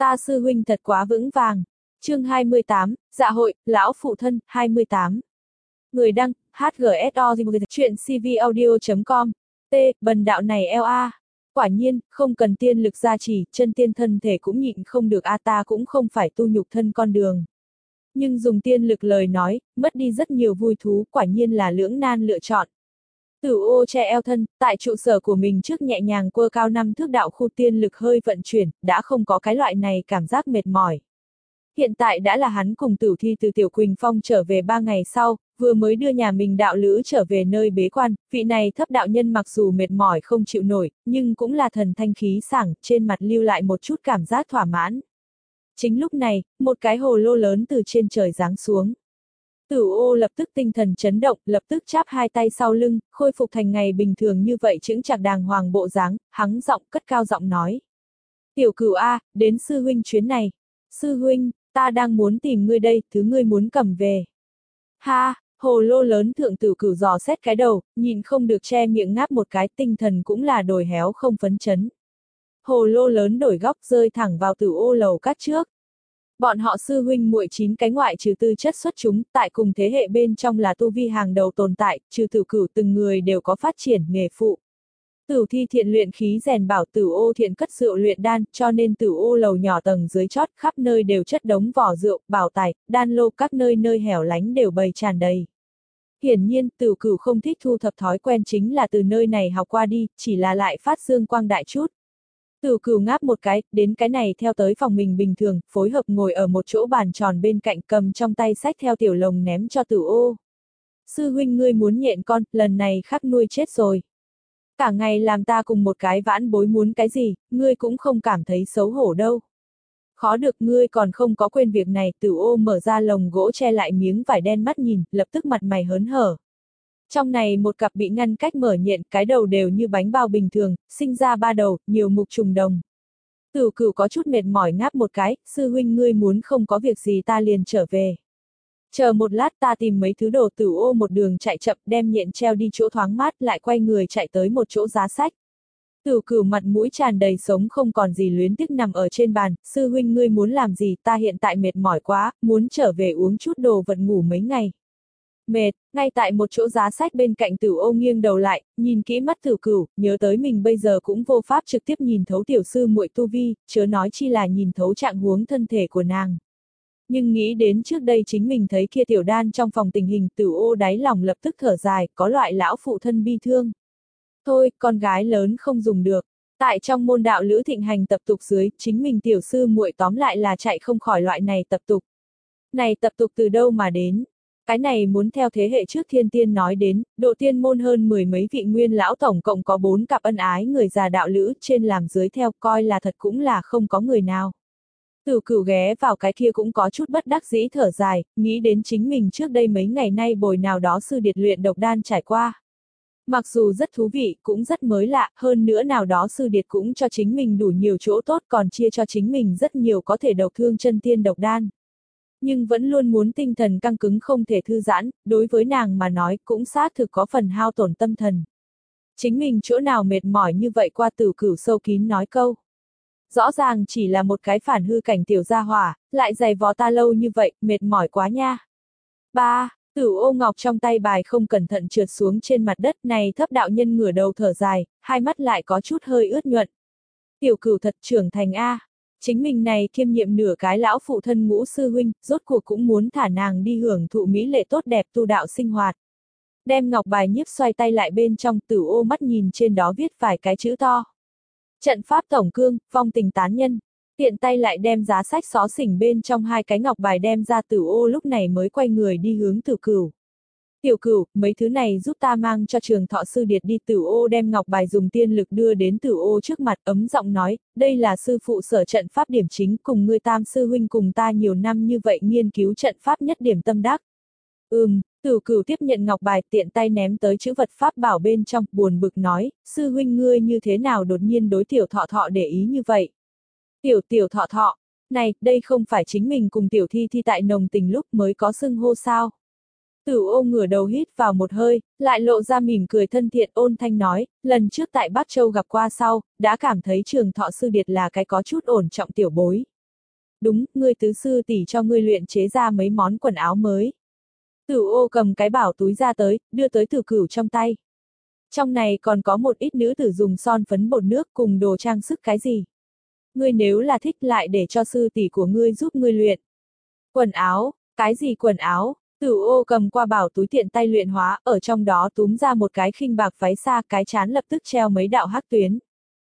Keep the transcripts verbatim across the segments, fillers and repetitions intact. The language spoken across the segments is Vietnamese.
Ta sư huynh thật quá vững vàng. Chương hai mươi tám, dạ hội, lão phụ thân, hai mươi tám. Người đăng, hát giê ét o chuyện cvaudio chấm com. T, bần đạo này eo a. Quả nhiên, không cần tiên lực gia trì, chân tiên thân thể cũng nhịn không được a ta cũng không phải tu nhục thân con đường. Nhưng dùng tiên lực lời nói, mất đi rất nhiều vui thú, quả nhiên là lưỡng nan lựa chọn. Tử ô che eo thân, tại trụ sở của mình trước nhẹ nhàng quơ cao năm thước đạo khu tiên lực hơi vận chuyển, đã không có cái loại này cảm giác mệt mỏi. Hiện tại đã là hắn cùng Tử Thi từ Tiểu Quỳnh Phong trở về ba ngày sau, vừa mới đưa nhà mình đạo lữ trở về nơi bế quan, vị này thấp đạo nhân mặc dù mệt mỏi không chịu nổi, nhưng cũng là thần thanh khí sảng, trên mặt lưu lại một chút cảm giác thỏa mãn. Chính lúc này, một cái hồ lô lớn từ trên trời giáng xuống. Tử ô lập tức tinh thần chấn động, lập tức chắp hai tay sau lưng, khôi phục thành ngày bình thường như vậy chững chạc đàng hoàng bộ dáng, hắng giọng cất cao giọng nói. Tiểu Cửu a, đến sư huynh chuyến này. Sư huynh, ta đang muốn tìm ngươi đây, thứ ngươi muốn cầm về. Ha, hồ lô lớn thượng Tử Cửu dò xét cái đầu, nhìn không được che miệng ngáp một cái, tinh thần cũng là đổi héo không phấn chấn. Hồ lô lớn đổi góc rơi thẳng vào Tử ô lầu cát trước. Bọn họ sư huynh muội chín cái ngoại trừ tư chất xuất chúng, tại cùng thế hệ bên trong là tu vi hàng đầu tồn tại, trừ Tử Cửu từng người đều có phát triển nghề phụ. Tử Thi thiện luyện khí rèn bảo, Tử ô thiện cất rượu luyện đan, cho nên Tử ô lầu nhỏ tầng dưới chót khắp nơi đều chất đống vỏ rượu, bảo tài, đan lô, các nơi nơi hẻo lánh đều bày tràn đầy. Hiển nhiên, Tử Cửu không thích thu thập thói quen chính là từ nơi này học qua đi, chỉ là lại phát dương quang đại chút. Tử Cửu ngáp một cái, đến cái này theo tới phòng mình bình thường, phối hợp ngồi ở một chỗ bàn tròn bên cạnh cầm trong tay sách theo tiểu lồng ném cho Tử ô. Sư huynh ngươi muốn nhện con, lần này khắc nuôi chết rồi. Cả ngày làm ta cùng một cái vãn bối muốn cái gì, ngươi cũng không cảm thấy xấu hổ đâu. Khó được ngươi còn không có quên việc này, Tử ô mở ra lồng gỗ che lại miếng vải đen mắt nhìn, lập tức mặt mày hớn hở. Trong này một cặp bị ngăn cách mở nhện, cái đầu đều như bánh bao bình thường, sinh ra ba đầu, nhiều mục trùng đồng. Tử Cửu có chút mệt mỏi ngáp một cái, sư huynh ngươi muốn không có việc gì ta liền trở về. Chờ một lát ta tìm mấy thứ đồ. Tử ô một đường chạy chậm đem nhện treo đi chỗ thoáng mát lại quay người chạy tới một chỗ giá sách. Tử Cửu mặt mũi tràn đầy sống không còn gì luyến tiếc nằm ở trên bàn, sư huynh ngươi muốn làm gì ta hiện tại mệt mỏi quá, muốn trở về uống chút đồ vật ngủ mấy ngày. Mệt, ngay tại một chỗ giá sách bên cạnh Tử ô nghiêng đầu lại, nhìn kỹ mắt Tử Cửu, nhớ tới mình bây giờ cũng vô pháp trực tiếp nhìn thấu tiểu sư muội tu vi, chớ nói chi là nhìn thấu trạng huống thân thể của nàng. Nhưng nghĩ đến trước đây chính mình thấy kia tiểu đan trong phòng tình hình, Tử ô đáy lòng lập tức thở dài, có loại lão phụ thân bi thương. Thôi, con gái lớn không dùng được. Tại trong môn đạo lữ thịnh hành tập tục dưới, chính mình tiểu sư muội tóm lại là chạy không khỏi loại này tập tục. Này tập tục từ đâu mà đến? Cái này muốn theo thế hệ trước thiên tiên nói đến, độ tiên môn hơn mười mấy vị nguyên lão tổng cộng có bốn cặp ân ái người già đạo lữ, trên làm dưới theo, coi là thật cũng là không có người nào. Tử Cửu ghé vào cái kia cũng có chút bất đắc dĩ thở dài, nghĩ đến chính mình trước đây mấy ngày nay bồi nào đó sư điệt luyện độc đan trải qua. Mặc dù rất thú vị, cũng rất mới lạ, hơn nữa nào đó sư điệt cũng cho chính mình đủ nhiều chỗ tốt còn chia cho chính mình rất nhiều có thể độc thương chân tiên độc đan. Nhưng vẫn luôn muốn tinh thần căng cứng không thể thư giãn, đối với nàng mà nói cũng xác thực có phần hao tổn tâm thần. Chính mình chỗ nào mệt mỏi như vậy qua. Tử Cửu sâu kín nói câu. Rõ ràng chỉ là một cái phản hư cảnh tiểu gia hỏa, lại giày vò ta lâu như vậy, mệt mỏi quá nha. Ba, Tử ô ngọc trong tay bài không cẩn thận trượt xuống trên mặt đất này, thấp đạo nhân ngửa đầu thở dài, hai mắt lại có chút hơi ướt nhuận. Tiểu Cửu thật trưởng thành a. Chính mình này kiêm nhiệm nửa cái lão phụ thân ngũ sư huynh, rốt cuộc cũng muốn thả nàng đi hưởng thụ mỹ lệ tốt đẹp tu đạo sinh hoạt. Đem ngọc bài nhiếp xoay tay lại bên trong, Tử ô mắt nhìn trên đó viết vài cái chữ to. Trận pháp tổng cương, phong tình tán nhân. Tiện tay lại đem giá sách xó xỉnh bên trong hai cái ngọc bài đem ra. Tử ô lúc này mới quay người đi hướng Tử Cửu. Tiểu Cửu, mấy thứ này giúp ta mang cho Trường Thọ sư điệt đi. Tử ô đem ngọc bài dùng tiên lực đưa đến Tử ô trước mặt, ấm giọng nói, đây là sư phụ sở trận pháp điểm chính, cùng ngươi tam sư huynh cùng ta nhiều năm như vậy nghiên cứu trận pháp nhất điểm tâm đắc. Ừm, Tử Cửu tiếp nhận ngọc bài tiện tay ném tới chữ vật pháp bảo bên trong, buồn bực nói, sư huynh ngươi như thế nào đột nhiên đối tiểu Thọ Thọ để ý như vậy. Tiểu tiểu Thọ Thọ, này, đây không phải chính mình cùng tiểu Thi Thi tại nồng tình lúc mới có xưng hô sao. Tử ô ngửa đầu hít vào một hơi, lại lộ ra mỉm cười thân thiện ôn thanh nói, lần trước tại Bắc Châu gặp qua sau, đã cảm thấy Trường Thọ sư điệt là cái có chút ổn trọng tiểu bối. đúng, ngươi tứ sư tỷ cho ngươi luyện chế ra mấy món quần áo mới. Tử Ô cầm cái bảo túi ra tới, đưa tới Tử Cửu trong tay. Trong này còn có một ít nữ tử dùng son phấn bột nước cùng đồ trang sức cái gì. Ngươi nếu là thích lại để cho sư tỷ của ngươi giúp ngươi luyện. Quần áo, cái gì quần áo? Tử Ô cầm qua bảo túi tiện tay luyện hóa, ở trong đó túm ra một cái khinh bạc váy xa, cái chán lập tức treo mấy đạo hắc tuyến.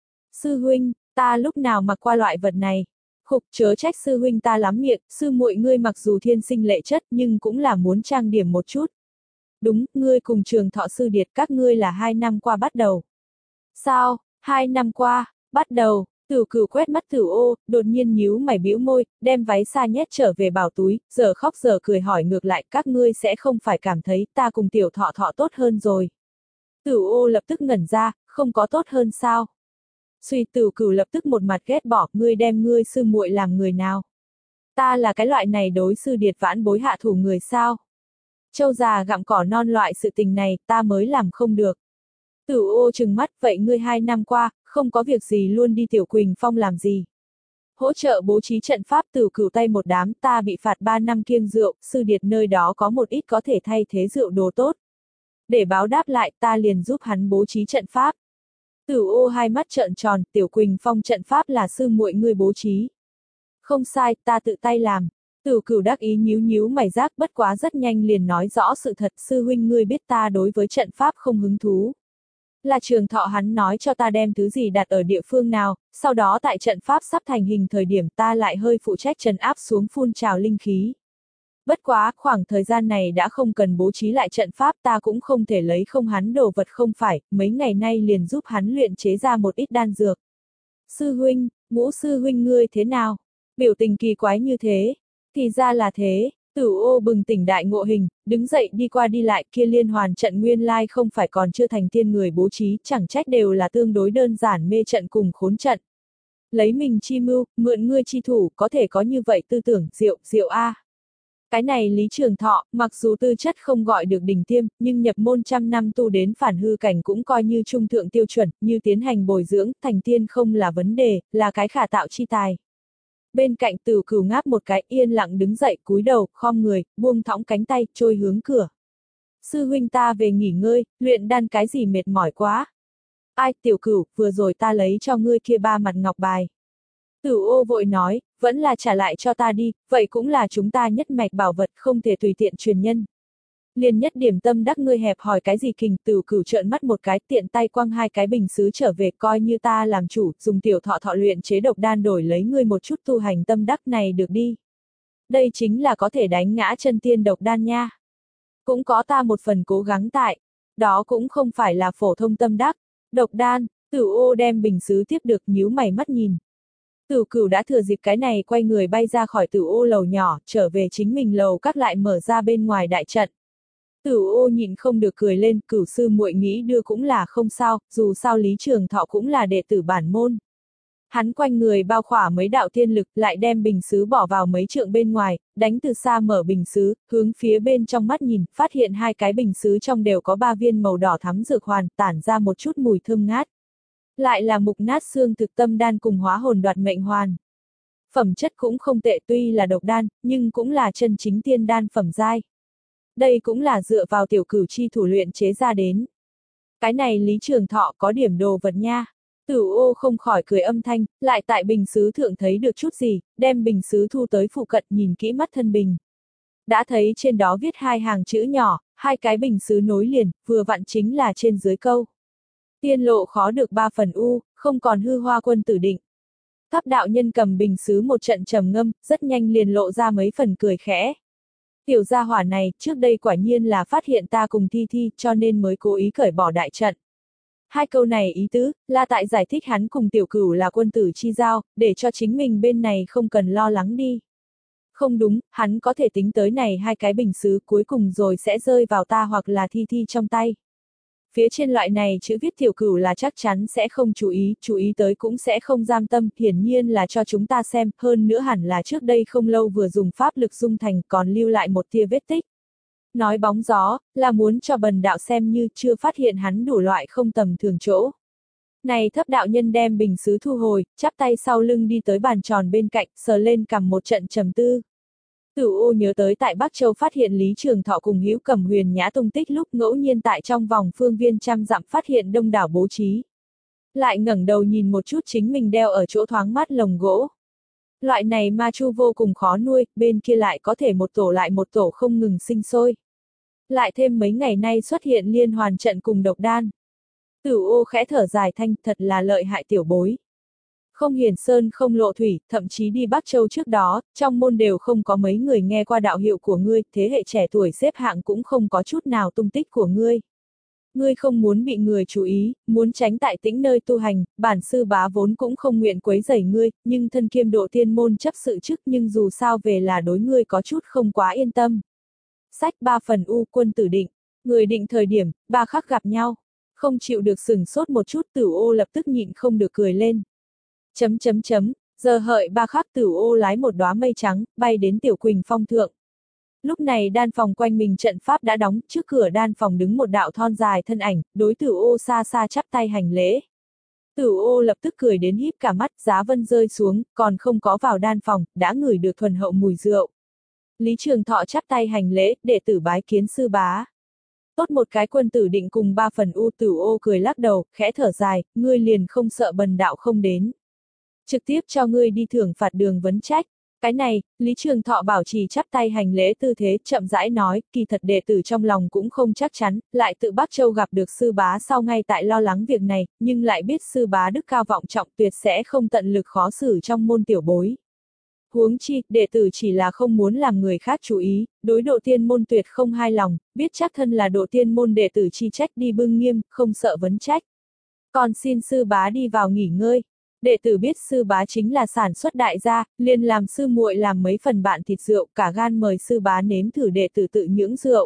Sư huynh, ta lúc nào mặc qua loại vật này? Khục, chớ trách sư huynh ta lắm miệng, sư muội ngươi mặc dù thiên sinh lệ chất nhưng cũng là muốn trang điểm một chút. Đúng, ngươi cùng Trường Thọ sư điệt các ngươi là hai năm qua bắt đầu. Sao, hai năm qua, bắt đầu, Tử Cửu quét mắt Tử Ô, đột nhiên nhíu mày bĩu môi, đem váy xa nhét trở về bảo túi, giờ khóc giờ cười hỏi ngược lại các ngươi sẽ không phải cảm thấy ta cùng Tiểu Thọ Thọ tốt hơn rồi. Tử Ô lập tức ngẩn ra, không có tốt hơn sao? Suy Tử Cửu lập tức một mặt ghét bỏ, ngươi đem ngươi sư muội làm người nào? Ta là cái loại này đối sư điệt vãn bối hạ thủ người sao? Châu già gặm cỏ non loại sự tình này, ta mới làm không được. Tử Ô trừng mắt, vậy ngươi hai năm qua, không có việc gì luôn đi Tiểu Quỳnh Phong làm gì? Hỗ trợ bố trí trận pháp. Tử Cửu tay một đám, ta bị phạt ba năm kiêng rượu, sư điệt nơi đó có một ít có thể thay thế rượu đồ tốt. Để báo đáp lại, ta liền giúp hắn bố trí trận pháp. Tử Ô hai mắt trợn tròn, Tiểu Quỳnh Phong trận pháp là sư muội ngươi bố trí. Không sai, ta tự tay làm. Tử Cửu đắc ý nhíu nhíu mày giác, bất quá rất nhanh liền nói rõ sự thật, sư huynh ngươi biết ta đối với trận pháp không hứng thú. Là Trường Thọ hắn nói cho ta đem thứ gì đặt ở địa phương nào, sau đó tại trận pháp sắp thành hình thời điểm ta lại hơi phụ trách trấn áp xuống phun trào linh khí. Bất quá, khoảng thời gian này đã không cần bố trí lại trận pháp, ta cũng không thể lấy không hắn đồ vật không phải, mấy ngày nay liền giúp hắn luyện chế ra một ít đan dược. Sư huynh, Ngũ sư huynh ngươi thế nào? Biểu tình kỳ quái như thế. Thì ra là thế. Tử Ô bừng tỉnh đại ngộ hình, đứng dậy đi qua đi lại, kia liên hoàn trận nguyên lai không phải còn chưa thành tiên người bố trí, chẳng trách đều là tương đối đơn giản mê trận cùng khốn trận. Lấy mình chi mưu, mượn ngươi chi thủ, có thể có như vậy tư tưởng, diệu, diệu a. Cái này Lý Trường Thọ, mặc dù tư chất không gọi được đỉnh tiêm, nhưng nhập môn trăm năm tu đến phản hư cảnh cũng coi như trung thượng tiêu chuẩn, như tiến hành bồi dưỡng, thành tiên không là vấn đề, là cái khả tạo chi tài. Bên cạnh Tử Cửu ngáp một cái, yên lặng đứng dậy, cúi đầu, khom người, buông thõng cánh tay, trôi hướng cửa. Sư huynh ta về nghỉ ngơi, luyện đan cái gì mệt mỏi quá. Ai, Tiểu Cửu, vừa rồi ta lấy cho ngươi kia ba mặt ngọc bài. Tử Ô vội nói, vẫn là trả lại cho ta đi, vậy cũng là chúng ta nhất mạch bảo vật, không thể tùy tiện truyền nhân. Liền nhất điểm tâm đắc ngươi hẹp hỏi cái gì kình. Tử Cửu trợn mắt một cái, tiện tay quăng hai cái bình sứ trở về, coi như ta làm chủ, dùng Tiểu Thọ Thọ luyện chế độc đan đổi lấy ngươi một chút tu hành tâm đắc này được đi. Đây chính là có thể đánh ngã chân tiên độc đan nha. Cũng có ta một phần cố gắng tại, đó cũng không phải là phổ thông tâm đắc. Độc đan. Tử Ô đem bình sứ tiếp được, nhíu mày mắt nhìn. Tử Cửu đã thừa dịp cái này quay người bay ra khỏi Tử Ô lầu nhỏ, trở về chính mình lầu các lại mở ra bên ngoài đại trận. Tử Ô nhịn không được cười lên, Cửu sư muội nghĩ đưa cũng là không sao, dù sao Lý Trường Thọ cũng là đệ tử bản môn. Hắn quanh người bao khỏa mấy đạo thiên lực, lại đem bình sứ bỏ vào mấy trượng bên ngoài, đánh từ xa mở bình sứ, hướng phía bên trong mắt nhìn, phát hiện hai cái bình sứ trong đều có ba viên màu đỏ thắm dược hoàn, tản ra một chút mùi thơm ngát. Lại là mục nát xương thực tâm đan cùng hóa hồn đoạt mệnh hoàn. Phẩm chất cũng không tệ, tuy là độc đan, nhưng cũng là chân chính tiên đan phẩm giai. Đây cũng là dựa vào Tiểu Cửu chi thủ luyện chế ra đến. Cái này Lý Trường Thọ có điểm đồ vật nha. Tử Ô không khỏi cười âm thanh, lại tại bình sứ thượng thấy được chút gì, đem bình sứ thu tới phụ cận nhìn kỹ mắt thân bình. Đã thấy trên đó viết hai hàng chữ nhỏ, hai cái bình sứ nối liền, vừa vặn chính là trên dưới câu. Tiên lộ khó được ba phần u, không còn hư hoa quân tử định. Tháp đạo nhân cầm bình sứ một trận trầm ngâm, rất nhanh liền lộ ra mấy phần cười khẽ. Tiểu gia hỏa này, trước đây quả nhiên là phát hiện ta cùng Thi Thi, cho nên mới cố ý cởi bỏ đại trận. Hai câu này ý tứ, là tại giải thích hắn cùng Tiểu Cửu là quân tử chi giao, để cho chính mình bên này không cần lo lắng đi. Không đúng, hắn có thể tính tới này hai cái bình sứ cuối cùng rồi sẽ rơi vào ta hoặc là Thi Thi trong tay. Phía trên loại này chữ viết Tiểu Cửu là chắc chắn sẽ không chú ý, chú ý tới cũng sẽ không giam tâm, hiển nhiên là cho chúng ta xem, hơn nữa hẳn là trước đây không lâu vừa dùng pháp lực dung thành còn lưu lại một tia vết tích. Nói bóng gió, là muốn cho bần đạo xem như chưa phát hiện hắn đủ loại không tầm thường chỗ. Này thấp đạo nhân đem bình sứ thu hồi, chắp tay sau lưng đi tới bàn tròn bên cạnh, sờ lên cằm một trận trầm tư. Tử Ô nhớ tới tại Bắc Châu phát hiện Lý Trường Thọ cùng Hữu Cẩm Huyền Nhã tung tích lúc ngẫu nhiên tại trong vòng phương viên trăm dặm phát hiện đông đảo bố trí. Lại ngẩng đầu nhìn một chút chính mình đeo ở chỗ thoáng mát lồng gỗ. Loại này ma chu vô cùng khó nuôi, bên kia lại có thể một tổ lại một tổ không ngừng sinh sôi. Lại thêm mấy ngày nay xuất hiện liên hoàn trận cùng độc đan. Tử Ô khẽ thở dài thanh, thật là lợi hại tiểu bối. Không hiển sơn không lộ thủy, thậm chí đi Bắc Châu trước đó, trong môn đều không có mấy người nghe qua đạo hiệu của ngươi, thế hệ trẻ tuổi xếp hạng cũng không có chút nào tung tích của ngươi. Ngươi không muốn bị người chú ý, muốn tránh tại tĩnh nơi tu hành, bản sư bá vốn cũng không nguyện quấy rầy ngươi, nhưng thân kiêm độ tiên môn chấp sự chức nhưng dù sao về là đối ngươi có chút không quá yên tâm. Sách ba phần U quân tử định, người định thời điểm, ba khắc gặp nhau, không chịu được sừng sốt một chút Tử Ô lập tức nhịn không được cười lên. Chấm chấm chấm, giờ hợi ba khắc Tử Ô lái một đóa mây trắng, bay đến Tiểu Quỳnh Phong thượng. Lúc này đan phòng quanh mình trận pháp đã đóng, trước cửa đan phòng đứng một đạo thon dài thân ảnh, đối Tử Ô xa xa chắp tay hành lễ. Tử Ô lập tức cười đến híp cả mắt, giá vân rơi xuống, còn không có vào đan phòng, đã ngửi được thuần hậu mùi rượu. Lý Trường Thọ chắp tay hành lễ, đệ tử bái kiến sư bá. Tốt một cái quân tử định cùng ba phần U. Tử Ô cười lắc đầu, khẽ thở dài, ngươi liền không sợ bần đạo không đến. Trực tiếp cho ngươi đi thưởng phạt đường vấn trách. Cái này, Lý Trường Thọ bảo trì chắp tay hành lễ tư thế, chậm rãi nói, kỳ thật đệ tử trong lòng cũng không chắc chắn, lại tự Bắc Châu gặp được sư bá sau ngay tại lo lắng việc này, nhưng lại biết sư bá đức cao vọng trọng tuyệt sẽ không tận lực khó xử trong môn tiểu bối. Huống chi, đệ tử chỉ là không muốn làm người khác chú ý, đối độ tiên môn tuyệt không hài lòng, biết chắc thân là độ tiên môn đệ tử chi trách đi bưng nghiêm, không sợ vấn trách. Còn xin sư bá đi vào nghỉ ngơi. Đệ tử biết sư bá chính là sản xuất đại gia, liền làm sư muội làm mấy phần bạn thịt rượu, cả gan mời sư bá nếm thử đệ tử tự nhưỡng rượu.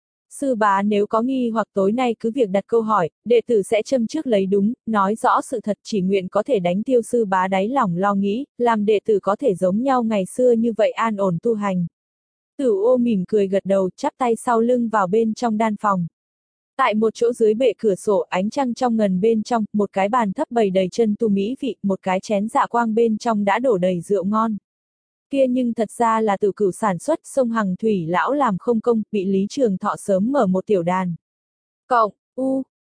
Sư bá nếu có nghi hoặc tối nay cứ việc đặt câu hỏi, đệ tử sẽ châm trước lấy đúng, nói rõ sự thật, chỉ nguyện có thể đánh tiêu sư bá đáy lòng lo nghĩ, làm đệ tử có thể giống nhau ngày xưa như vậy an ổn tu hành. Tử Ô mỉm cười gật đầu, chắp tay sau lưng vào bên trong đan phòng. Tại một chỗ dưới bệ cửa sổ, ánh trăng trong ngần bên trong, một cái bàn thấp bày đầy chân tu mỹ vị, một cái chén dạ quang bên trong đã đổ đầy rượu ngon. Kia nhưng thật ra là Tử Cửu sản xuất, sông Hằng Thủy lão làm không công, bị Lý Trường Thọ sớm mở một tiểu đàn. Cộng, u,